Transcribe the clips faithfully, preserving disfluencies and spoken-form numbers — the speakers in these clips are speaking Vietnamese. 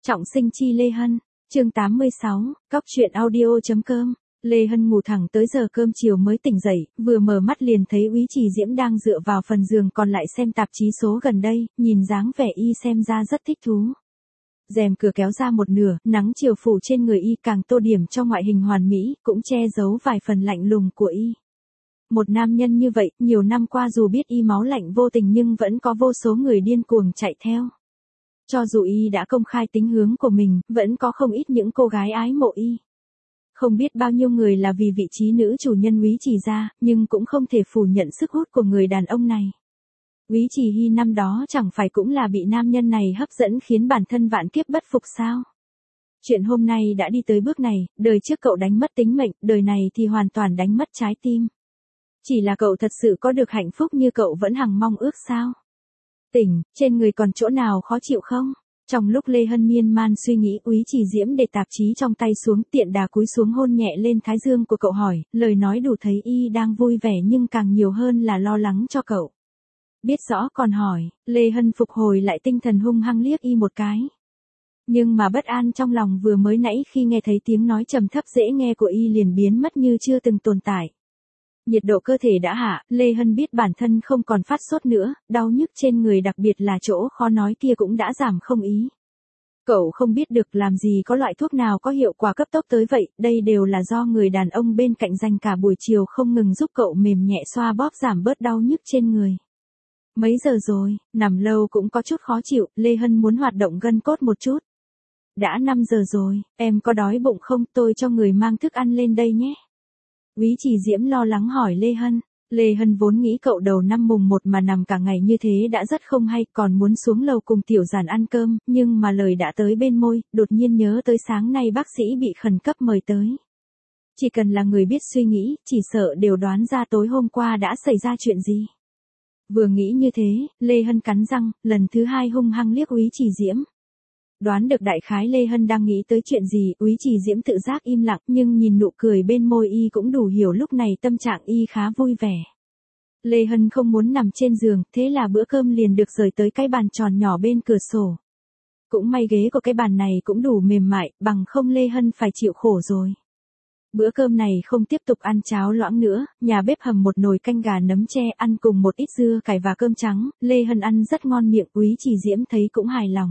Trọng sinh chi Lê Hân, chương tám mươi sáu, cóc truyện audio.com. Lê Hân ngủ thẳng tới giờ cơm chiều mới tỉnh dậy, vừa mở mắt liền thấy Úy Trì Diễm đang dựa vào phần giường còn lại xem tạp chí số gần đây, nhìn dáng vẻ y xem ra rất thích thú. Rèm cửa kéo ra một nửa, nắng chiều phủ trên người y càng tô điểm cho ngoại hình hoàn mỹ, cũng che giấu vài phần lạnh lùng của y. Một nam nhân như vậy, nhiều năm qua dù biết y máu lạnh vô tình nhưng vẫn có vô số người điên cuồng chạy theo. Cho dù y đã công khai tính hướng của mình, vẫn có không ít những cô gái ái mộ y. Không biết bao nhiêu người là vì vị trí nữ chủ nhân Úy Trì gia, nhưng cũng không thể phủ nhận sức hút của người đàn ông này. Úy Trì Hy năm đó chẳng phải cũng là bị nam nhân này hấp dẫn khiến bản thân vạn kiếp bất phục sao? Chuyện hôm nay đã đi tới bước này, đời trước cậu đánh mất tính mệnh, đời này thì hoàn toàn đánh mất trái tim. Chỉ là cậu thật sự có được hạnh phúc như cậu vẫn hằng mong ước sao? Tỉnh, trên người còn chỗ nào khó chịu không? Trong lúc Lê Hân miên man suy nghĩ, Úy Trì Diễm để tạp chí trong tay xuống, tiện đà cúi xuống hôn nhẹ lên thái dương của cậu, hỏi, lời nói đủ thấy y đang vui vẻ nhưng càng nhiều hơn là lo lắng cho cậu. Biết rõ còn hỏi, Lê Hân phục hồi lại tinh thần, hung hăng liếc y một cái. Nhưng mà bất an trong lòng vừa mới nãy khi nghe thấy tiếng nói trầm thấp dễ nghe của y liền biến mất như chưa từng tồn tại. Nhiệt độ cơ thể đã hạ, Lê Hân biết bản thân không còn phát sốt nữa, đau nhức trên người đặc biệt là chỗ khó nói kia cũng đã giảm không ý. Cậu không biết được làm gì có loại thuốc nào có hiệu quả cấp tốc tới vậy, đây đều là do người đàn ông bên cạnh dành cả buổi chiều không ngừng giúp cậu mềm nhẹ xoa bóp giảm bớt đau nhức trên người. Mấy giờ rồi, nằm lâu cũng có chút khó chịu, Lê Hân muốn hoạt động gân cốt một chút. Đã năm giờ rồi, em có đói bụng không, tôi cho người mang thức ăn lên đây nhé. Úy Trì Diễm lo lắng hỏi Lê Hân. Lê Hân vốn nghĩ cậu đầu năm mùng một mà nằm cả ngày như thế đã rất không hay, còn muốn xuống lầu cùng Tiểu Giản ăn cơm, nhưng mà lời đã tới bên môi, đột nhiên nhớ tới sáng nay bác sĩ bị khẩn cấp mời tới. Chỉ cần là người biết suy nghĩ, chỉ sợ đều đoán ra tối hôm qua đã xảy ra chuyện gì. Vừa nghĩ như thế, Lê Hân cắn răng, lần thứ hai hung hăng liếc Úy Trì Diễm. Đoán được đại khái Lê Hân đang nghĩ tới chuyện gì, Úy Trì Diễm tự giác im lặng, nhưng nhìn nụ cười bên môi y cũng đủ hiểu lúc này tâm trạng y khá vui vẻ. Lê Hân không muốn nằm trên giường, thế là bữa cơm liền được rời tới cái bàn tròn nhỏ bên cửa sổ. Cũng may ghế của cái bàn này cũng đủ mềm mại, bằng không Lê Hân phải chịu khổ rồi. Bữa cơm này không tiếp tục ăn cháo loãng nữa, nhà bếp hầm một nồi canh gà nấm tre ăn cùng một ít dưa cải và cơm trắng, Lê Hân ăn rất ngon miệng, Úy Trì Diễm thấy cũng hài lòng.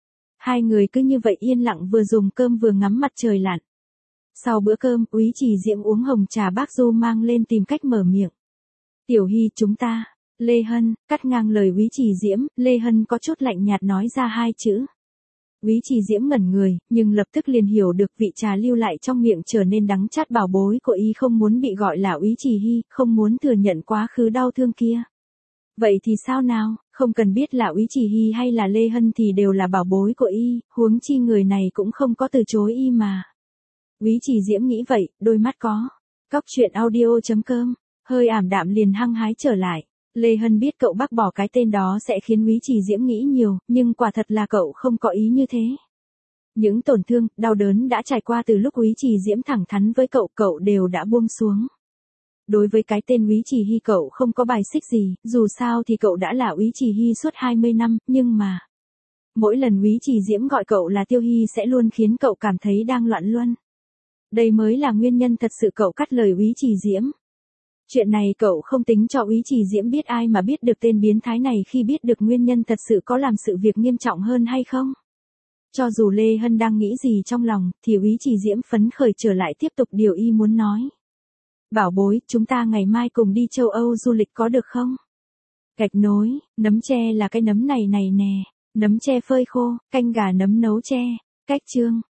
Hai người cứ như vậy yên lặng vừa dùng cơm vừa ngắm mặt trời lặn. Sau bữa cơm, Úy Trì Diễm uống hồng trà bác Du mang lên tìm cách mở miệng. Tiểu Hy chúng ta, Lê Hân, cắt ngang lời Úy Trì Diễm, Lê Hân có chút lạnh nhạt nói ra hai chữ. Úy Trì Diễm ngẩn người, nhưng lập tức liền hiểu được vị trà lưu lại trong miệng trở nên đắng chát, bảo bối của y không muốn bị gọi là Úy Trì Hy, không muốn thừa nhận quá khứ đau thương kia. Vậy thì sao nào, không cần biết là Úy Trì Hy hay là Lê Hân thì đều là bảo bối của y, huống chi người này cũng không có từ chối y mà. Úy Trì Diễm nghĩ vậy, đôi mắt có cóc truyện audio.com, hơi ảm đạm liền hăng hái trở lại. Lê Hân biết cậu bác bỏ cái tên đó sẽ khiến Úy Trì Diễm nghĩ nhiều, nhưng quả thật là cậu không có ý như thế. Những tổn thương, đau đớn đã trải qua từ lúc Úy Trì Diễm thẳng thắn với cậu, cậu đều đã buông xuống. Đối với cái tên Úy Trì Hy cậu không có bài xích gì, dù sao thì cậu đã là Úy Trì Hy suốt hai mươi năm, nhưng mà mỗi lần Úy Trì Diễm gọi cậu là Tiêu Hy sẽ luôn khiến cậu cảm thấy đang loạn luân. Đây mới là nguyên nhân thật sự cậu cắt lời Úy Trì Diễm. Chuyện này cậu không tính cho Úy Trì Diễm biết, ai mà biết được tên biến thái này khi biết được nguyên nhân thật sự có làm sự việc nghiêm trọng hơn hay không. Cho dù Lê Hân đang nghĩ gì trong lòng, thì Úy Trì Diễm phấn khởi trở lại tiếp tục điều y muốn nói. Bảo bối, chúng ta ngày mai cùng đi châu Âu du lịch có được không? Gạch nối, nấm tre là cái nấm này này nè, nấm tre phơi khô, canh gà nấm nấu tre, cách chương.